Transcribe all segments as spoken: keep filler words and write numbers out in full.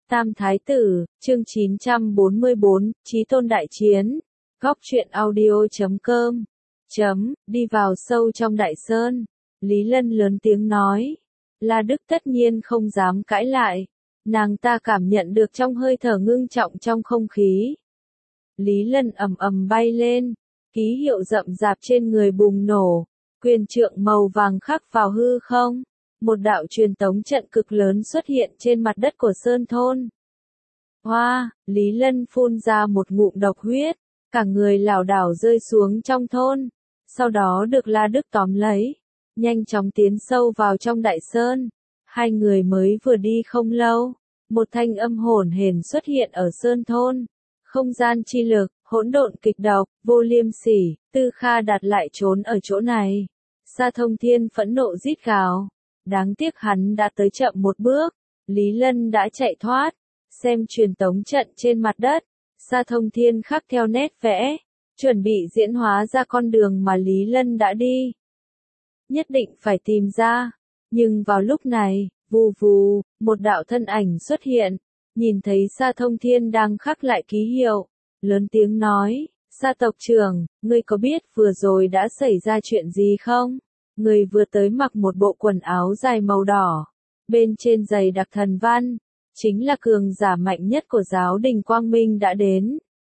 Tam Thái Tử, chương chín trăm bốn mươi bốn, Chí Tôn Đại Chiến. Góc truyện audio chấm com. Chấm, đi vào sâu trong đại sơn. Lý Lân lớn tiếng nói. La Đức tất nhiên không dám cãi lại. Nàng ta cảm nhận được trong hơi thở ngưng trọng trong không khí. Lý Lân ầm ầm bay lên. Ký hiệu rậm rạp trên người bùng nổ. Quyền trượng màu vàng khắc vào hư không. Một đạo truyền tống trận cực lớn xuất hiện trên mặt đất của Sơn Thôn. Hoa, Lý Lân phun ra một ngụm độc huyết, cả người lảo đảo rơi xuống trong thôn, sau đó được La Đức tóm lấy, nhanh chóng tiến sâu vào trong đại sơn. Hai người mới vừa đi không lâu, một thanh âm hỗn hển xuất hiện ở Sơn Thôn. Không gian chi lực, hỗn độn kịch độc, Vô Liêm Sỉ, Tư Kha Đạt lại trốn ở chỗ này. Sa Thông Thiên phẫn nộ rít gào. Đáng tiếc hắn đã tới chậm một bước, Lý Lân đã chạy thoát, xem truyền tống trận trên mặt đất, Sa Thông Thiên khắc theo nét vẽ, chuẩn bị diễn hóa ra con đường mà Lý Lân đã đi. Nhất định phải tìm ra, nhưng vào lúc này, vù vù, một đạo thân ảnh xuất hiện, nhìn thấy Sa Thông Thiên đang khắc lại ký hiệu, lớn tiếng nói, Sa tộc trưởng, ngươi có biết vừa rồi đã xảy ra chuyện gì không? Người vừa tới mặc một bộ quần áo dài màu đỏ, bên trên giày đặc thần văn, chính là cường giả mạnh nhất của giáo đình Quang Minh đã đến.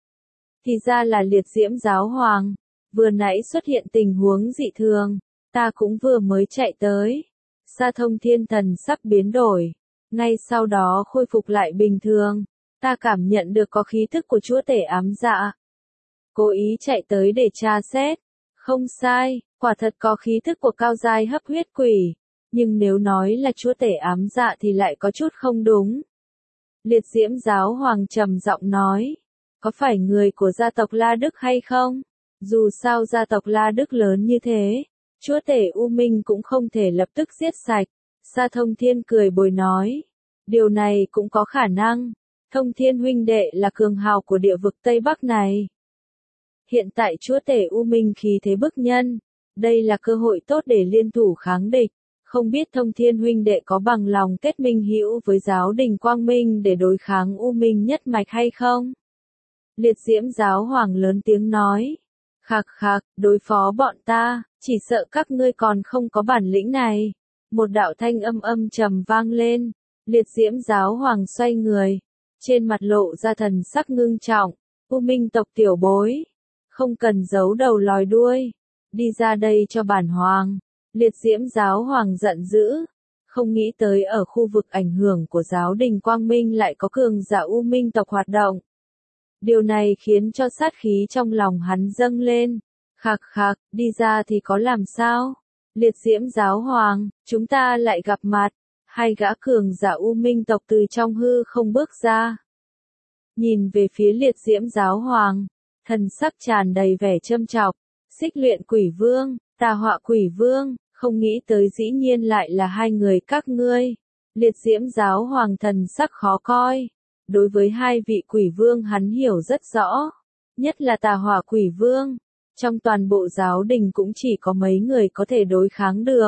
Thì ra là Liệt Diễm Giáo Hoàng, vừa nãy xuất hiện tình huống dị thường, ta cũng vừa mới chạy tới. Sa Thông Thiên thần sắc biến đổi, ngay sau đó khôi phục lại bình thường, ta cảm nhận được có khí thức của chúa tể ám dạ. Cố ý chạy tới để tra xét, không sai. Quả thật có khí thức của cao giai hấp huyết quỷ, nhưng nếu nói là chúa tể ám dạ thì lại có chút không đúng. Liệt Diễm Giáo Hoàng trầm giọng nói, có phải người của gia tộc La Đức hay không? Dù sao gia tộc La Đức lớn như thế, chúa tể U Minh cũng không thể lập tức giết sạch. Sa Thông Thiên cười bồi nói, điều này cũng có khả năng. Thông Thiên huynh đệ là cường hào của địa vực Tây Bắc này. Hiện tại chúa tể U Minh khí thế bức nhân. Đây là cơ hội tốt để liên thủ kháng địch, không biết Thông Thiên huynh đệ có bằng lòng kết minh hữu với giáo đình Quang Minh để đối kháng U Minh nhất mạch hay không? Liệt Diễm Giáo Hoàng lớn tiếng nói, khạc khạc, đối phó bọn ta, chỉ sợ các ngươi còn không có bản lĩnh này. Một đạo thanh âm âm trầm vang lên, Liệt Diễm Giáo Hoàng xoay người, trên mặt lộ ra thần sắc ngưng trọng, U Minh tộc tiểu bối, không cần giấu đầu lòi đuôi. Đi ra đây cho bản hoàng. Liệt Diễm Giáo Hoàng giận dữ, không nghĩ tới ở khu vực ảnh hưởng của giáo đình Quang Minh lại có cường giả U Minh tộc hoạt động. Điều này khiến cho sát khí trong lòng hắn dâng lên. Khạc khạc, đi ra thì có làm sao? Liệt Diễm Giáo Hoàng, chúng ta lại gặp mặt. Hai gã cường giả U Minh tộc từ trong hư không bước ra. Nhìn về phía Liệt Diễm Giáo Hoàng, thần sắc tràn đầy vẻ châm chọc. Xích Luyện Quỷ Vương, Tà Họa Quỷ Vương, không nghĩ tới dĩ nhiên lại là hai người các ngươi. Liệt Diễm Giáo Hoàng thần sắc khó coi. Đối với hai vị quỷ vương hắn hiểu rất rõ. Nhất là Tà Họa Quỷ Vương. Trong toàn bộ giáo đình cũng chỉ có mấy người có thể đối kháng được.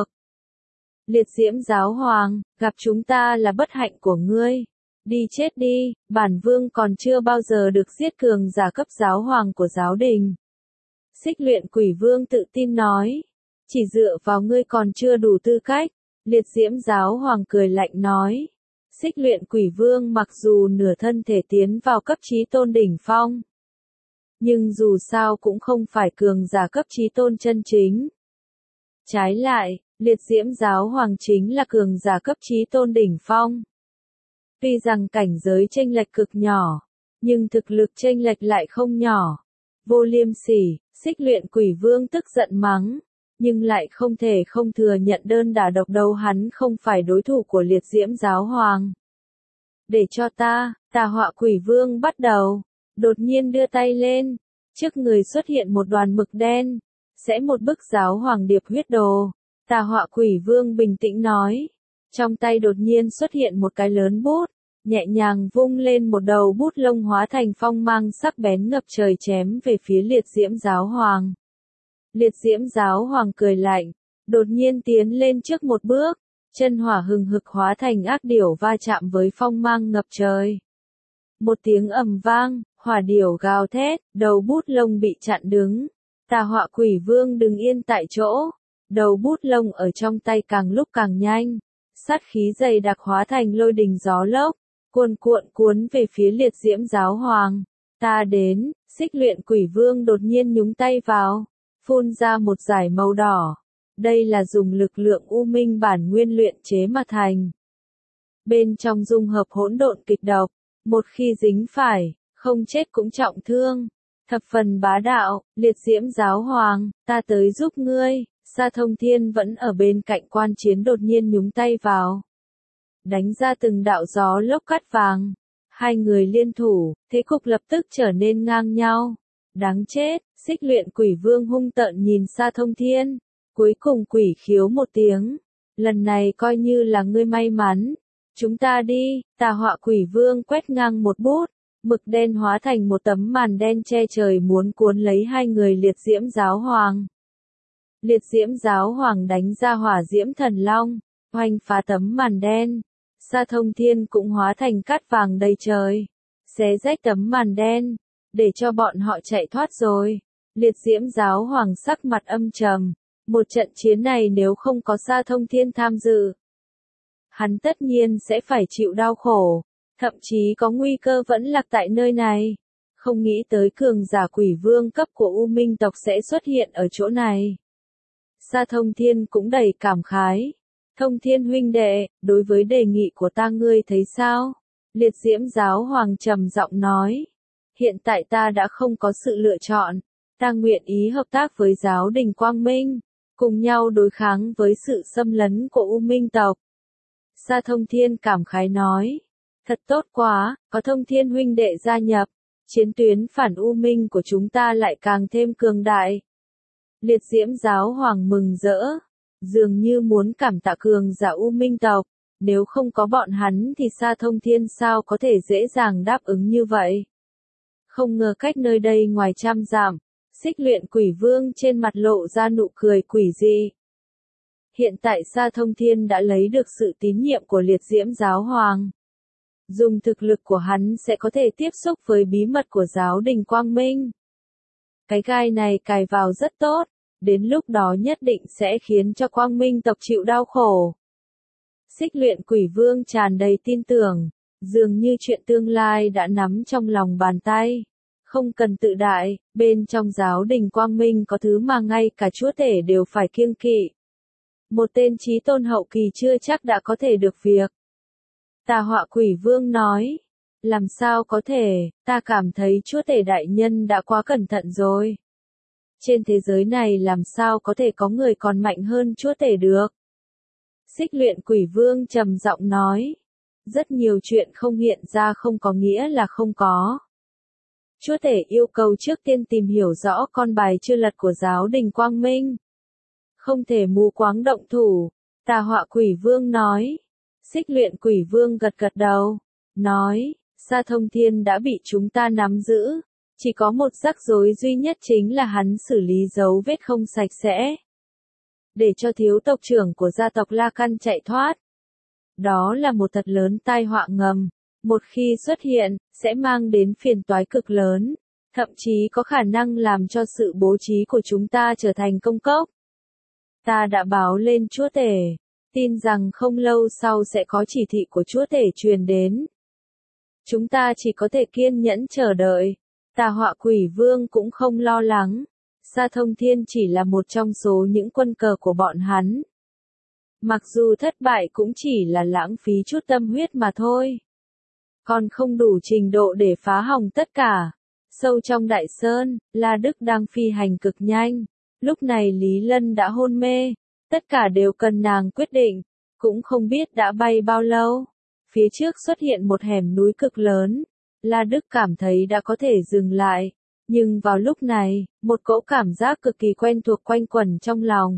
Liệt Diễm Giáo Hoàng, gặp chúng ta là bất hạnh của ngươi. Đi chết đi, bản vương còn chưa bao giờ được giết cường giả cấp giáo hoàng của giáo đình. Xích Luyện Quỷ Vương tự tin nói, chỉ dựa vào ngươi còn chưa đủ tư cách. Liệt Diễm Giáo Hoàng cười lạnh nói, Xích Luyện Quỷ Vương mặc dù nửa thân thể tiến vào cấp chí tôn đỉnh phong, nhưng dù sao cũng không phải cường giả cấp chí tôn chân chính. Trái lại, Liệt Diễm Giáo Hoàng chính là cường giả cấp chí tôn đỉnh phong. Tuy rằng cảnh giới chênh lệch cực nhỏ, nhưng thực lực chênh lệch lại không nhỏ. Vô Liêm Sỉ, Xích Luyện Quỷ Vương tức giận mắng, nhưng lại không thể không thừa nhận đơn đả độc đấu hắn không phải đối thủ của Liệt Diễm Giáo Hoàng. Để cho ta, Tà Họa Quỷ Vương bắt đầu, đột nhiên đưa tay lên, trước người xuất hiện một đoàn mực đen, sẽ một bức Giáo Hoàng điệp huyết đồ. Tà Họa Quỷ Vương bình tĩnh nói, trong tay đột nhiên xuất hiện một cái lớn bút. Nhẹ nhàng vung lên một đầu bút lông hóa thành phong mang sắc bén ngập trời chém về phía Liệt Diễm Giáo Hoàng. Liệt Diễm Giáo Hoàng cười lạnh, đột nhiên tiến lên trước một bước, chân hỏa hừng hực hóa thành ác điểu va chạm với phong mang ngập trời. Một tiếng ầm vang, hỏa điểu gào thét, đầu bút lông bị chặn đứng. Tà họa quỷ vương đứng yên tại chỗ, đầu bút lông ở trong tay càng lúc càng nhanh, sát khí dày đặc hóa thành lôi đình gió lốc, cuồn cuộn cuốn về phía liệt diễm giáo hoàng. Ta đến, xích luyện quỷ vương đột nhiên nhúng tay vào, phun ra một dải màu đỏ. Đây là dùng lực lượng u minh bản nguyên luyện chế mà thành. Bên trong dung hợp hỗn độn kịch độc, một khi dính phải, không chết cũng trọng thương. Thập phần bá đạo, liệt diễm giáo hoàng, ta tới giúp ngươi. Sa Thông Thiên vẫn ở bên cạnh quan chiến đột nhiên nhúng tay vào, đánh ra từng đạo gió lốc cát vàng. Hai người liên thủ, thế cục lập tức trở nên ngang nhau. Đáng chết, xích luyện quỷ vương hung tợn nhìn Sa Thông Thiên, cuối cùng quỷ khiếu một tiếng. Lần này coi như là ngươi may mắn. Chúng ta đi, tà họa quỷ vương quét ngang một bút, mực đen hóa thành một tấm màn đen che trời muốn cuốn lấy hai người liệt diễm giáo hoàng. Liệt diễm giáo hoàng đánh ra hỏa diễm thần long, hoành phá tấm màn đen. Sa Thông Thiên cũng hóa thành cát vàng đầy trời, xé rách tấm màn đen, để cho bọn họ chạy thoát rồi. Liệt diễm giáo hoàng sắc mặt âm trầm, một trận chiến này nếu không có Sa Thông Thiên tham dự, hắn tất nhiên sẽ phải chịu đau khổ, thậm chí có nguy cơ vẫn lạc tại nơi này. Không nghĩ tới cường giả quỷ vương cấp của U Minh tộc sẽ xuất hiện ở chỗ này. Sa Thông Thiên cũng đầy cảm khái. Thông Thiên huynh đệ, đối với đề nghị của ta ngươi thấy sao? Liệt diễm giáo hoàng trầm giọng nói. Hiện tại ta đã không có sự lựa chọn. Ta nguyện ý hợp tác với giáo đình Quang Minh, cùng nhau đối kháng với sự xâm lấn của U Minh tộc. Sa Thông Thiên cảm khái nói. Thật tốt quá, có Thông Thiên huynh đệ gia nhập, chiến tuyến phản U Minh của chúng ta lại càng thêm cường đại. Liệt diễm giáo hoàng mừng rỡ, dường như muốn cảm tạ cường giả U Minh tộc, nếu không có bọn hắn thì Sa Thông Thiên sao có thể dễ dàng đáp ứng như vậy. Không ngờ cách nơi đây ngoài trăm dặm, xích luyện quỷ vương trên mặt lộ ra nụ cười quỷ dị. Hiện tại Sa Thông Thiên đã lấy được sự tín nhiệm của liệt diễm giáo hoàng. Dùng thực lực của hắn sẽ có thể tiếp xúc với bí mật của giáo đình Quang Minh. Cái gai này cài vào rất tốt, đến lúc đó nhất định sẽ khiến cho Quang Minh tộc chịu đau khổ. Xích luyện quỷ vương tràn đầy tin tưởng, dường như chuyện tương lai đã nắm trong lòng bàn tay. Không cần tự đại, bên trong giáo đình Quang Minh có thứ mà ngay cả chúa tể đều phải kiêng kỵ. Một tên chí tôn hậu kỳ chưa chắc đã có thể được việc. Tà họa quỷ vương nói, làm sao có thể, ta cảm thấy chúa tể đại nhân đã quá cẩn thận rồi. Trên thế giới này làm sao có thể có người còn mạnh hơn chúa tể được. Xích luyện quỷ vương trầm giọng nói, rất nhiều chuyện không hiện ra không có nghĩa là không có. Chúa tể yêu cầu trước tiên tìm hiểu rõ con bài chưa lật của giáo đình Quang Minh. Không thể mù quáng động thủ, tà họa quỷ vương nói. Xích luyện quỷ vương gật gật đầu, nói, Sa Thông Thiên đã bị chúng ta nắm giữ, chỉ có một rắc rối duy nhất chính là hắn xử lý dấu vết không sạch sẽ. Để cho thiếu tộc trưởng của gia tộc La Căn chạy thoát. Đó là một thật lớn tai họa ngầm, một khi xuất hiện, sẽ mang đến phiền toái cực lớn, thậm chí có khả năng làm cho sự bố trí của chúng ta trở thành công cốc. Ta đã báo lên chúa tể, tin rằng không lâu sau sẽ có chỉ thị của chúa tể truyền đến. Chúng ta chỉ có thể kiên nhẫn chờ đợi. Tà họa quỷ vương cũng không lo lắng. Sa Thông Thiên chỉ là một trong số những quân cờ của bọn hắn. Mặc dù thất bại cũng chỉ là lãng phí chút tâm huyết mà thôi. Còn không đủ trình độ để phá hỏng tất cả. Sâu trong đại sơn, La Đức đang phi hành cực nhanh. Lúc này Lý Lân đã hôn mê. Tất cả đều cần nàng quyết định. Cũng không biết đã bay bao lâu. Phía trước xuất hiện một hẻm núi cực lớn. La Đức cảm thấy đã có thể dừng lại. Nhưng vào lúc này, một cỗ cảm giác cực kỳ quen thuộc quanh quẩn trong lòng.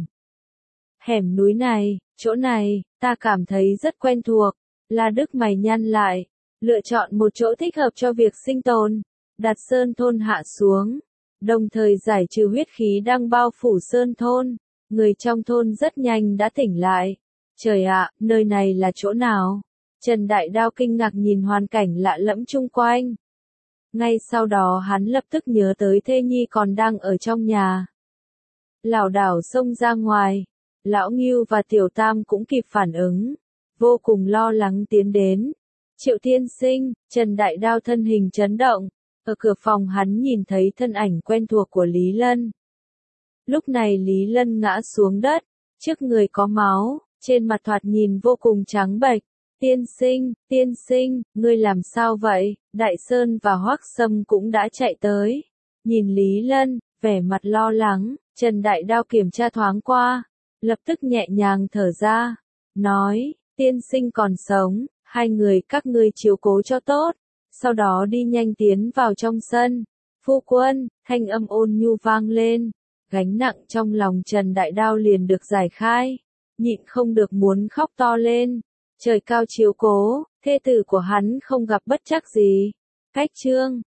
Hẻm núi này, chỗ này, ta cảm thấy rất quen thuộc. La Đức mày nhăn lại. Lựa chọn một chỗ thích hợp cho việc sinh tồn. Đặt sơn thôn hạ xuống. Đồng thời giải trừ huyết khí đang bao phủ sơn thôn. Người trong thôn rất nhanh đã tỉnh lại. Trời ạ, nơi này là chỗ nào? Trần Đại Đao kinh ngạc nhìn hoàn cảnh lạ lẫm chung quanh. Ngay sau đó hắn lập tức nhớ tới thê nhi còn đang ở trong nhà. Lảo đảo xông ra ngoài, Lão Ngưu và Tiểu Tam cũng kịp phản ứng, vô cùng lo lắng tiến đến. Triệu tiên sinh, Trần Đại Đao thân hình chấn động, ở cửa phòng hắn nhìn thấy thân ảnh quen thuộc của Lý Lân. Lúc này Lý Lân ngã xuống đất, trước người có máu, trên mặt thoạt nhìn vô cùng trắng bệch. Tiên sinh, tiên sinh, ngươi làm sao vậy? Đại Sơn và Hoắc Sâm cũng đã chạy tới. Nhìn Lý Lân, vẻ mặt lo lắng, Trần Đại Đao kiểm tra thoáng qua, lập tức nhẹ nhàng thở ra, nói, tiên sinh còn sống, hai người các ngươi chiếu cố cho tốt, sau đó đi nhanh tiến vào trong sân. Phu quân, thanh âm ôn nhu vang lên, gánh nặng trong lòng Trần Đại Đao liền được giải khai, nhịn không được muốn khóc to lên. Trời cao chiếu cố, thê tử của hắn không gặp bất trắc gì. Cách chương